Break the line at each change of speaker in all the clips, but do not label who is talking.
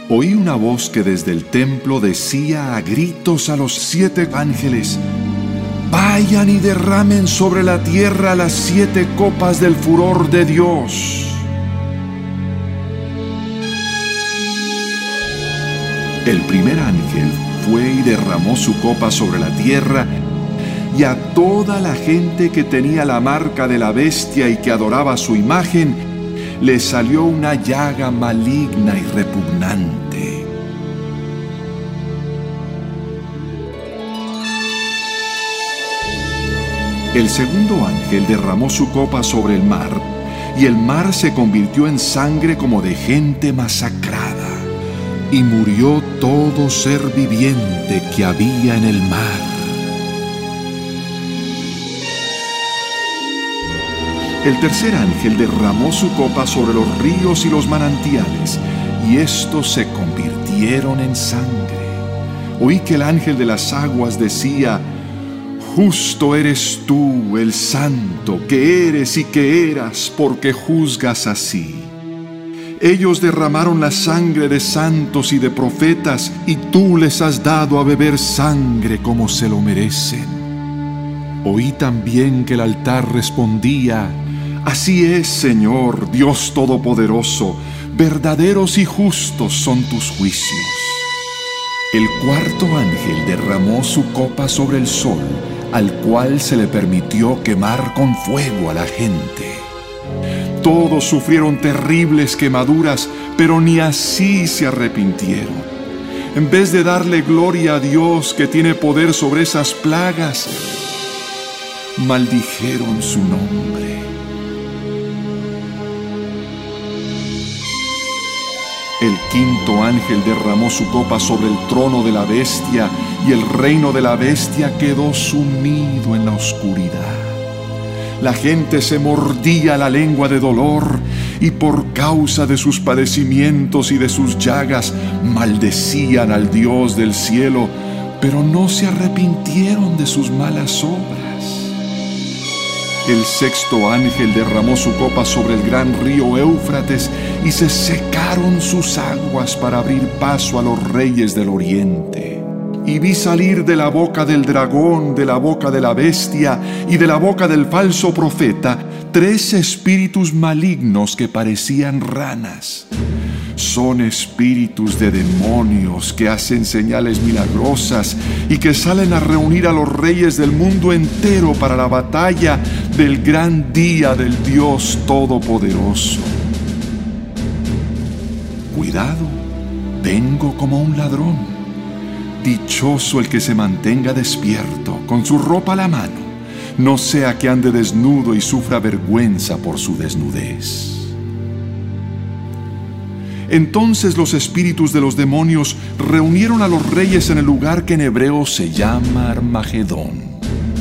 Oí una voz que desde el templo decía a gritos a los 7 ángeles: «Vayan y derramen sobre la tierra las 7 copas del furor de Dios». El primer ángel fue y derramó su copa sobre la tierra, y a toda la gente que tenía la marca de la bestia y que adoraba su imagen, le salió una llaga maligna y repugnante. El segundo ángel derramó su copa sobre el mar, y el mar se convirtió en sangre como de gente masacrada, y murió todo ser viviente que había en el mar. El tercer ángel derramó su copa sobre los ríos y los manantiales, y estos se convirtieron en sangre. Oí que el ángel de las aguas decía: «Justo eres tú, el santo, que eres y que eras, porque juzgas así. Ellos derramaron la sangre de santos y de profetas, y tú les has dado a beber sangre como se lo merecen». Oí también que el altar respondía: «Así es, Señor, Dios Todopoderoso, verdaderos y justos son tus juicios». El cuarto ángel derramó su copa sobre el sol, al cual se le permitió quemar con fuego a la gente. Todos sufrieron terribles quemaduras, pero ni así se arrepintieron. En vez de darle gloria a Dios, que tiene poder sobre esas plagas, maldijeron su nombre. El quinto ángel derramó su copa sobre el trono de la bestia, y el reino de la bestia quedó sumido en la oscuridad. La gente se mordía la lengua de dolor, y por causa de sus padecimientos y de sus llagas maldecían al Dios del cielo, pero no se arrepintieron de sus malas obras. El sexto ángel derramó su copa sobre el gran río Éufrates, y se secaron sus aguas para abrir paso a los reyes del oriente. Y vi salir de la boca del dragón, de la boca de la bestia y de la boca del falso profeta 3 espíritus malignos que parecían ranas. Son espíritus de demonios que hacen señales milagrosas y que salen a reunir a los reyes del mundo entero para la batalla del gran día del Dios Todopoderoso. Cuidado, vengo como un ladrón. Dichoso el que se mantenga despierto, con su ropa a la mano, no sea que ande desnudo y sufra vergüenza por su desnudez. Entonces los espíritus de los demonios reunieron a los reyes en el lugar que en hebreo se llama Armagedón.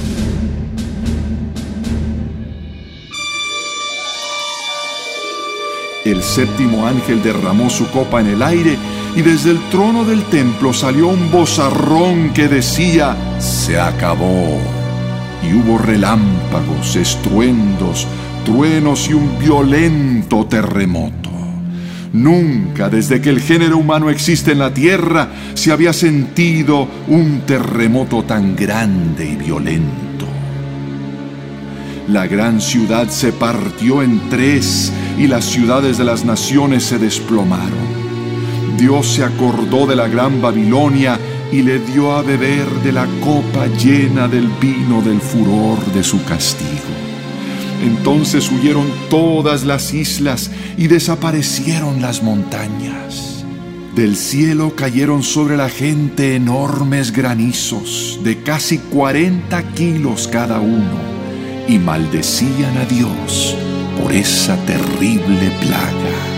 El séptimo ángel derramó su copa en el aire, y desde el trono del templo salió un vozarrón que decía: «Se acabó». Y hubo relámpagos, estruendos, truenos y un violento terremoto. Nunca, desde que el género humano existe en la tierra, se había sentido un terremoto tan grande y violento. La gran ciudad se partió en 3 y las ciudades de las naciones se desplomaron. Dios se acordó de la gran Babilonia y le dio a beber de la copa llena del vino del furor de su castigo. Entonces huyeron todas las islas y desaparecieron las montañas. Del cielo cayeron sobre la gente enormes granizos de casi 40 kilos cada uno, y maldecían a Dios por esa terrible plaga.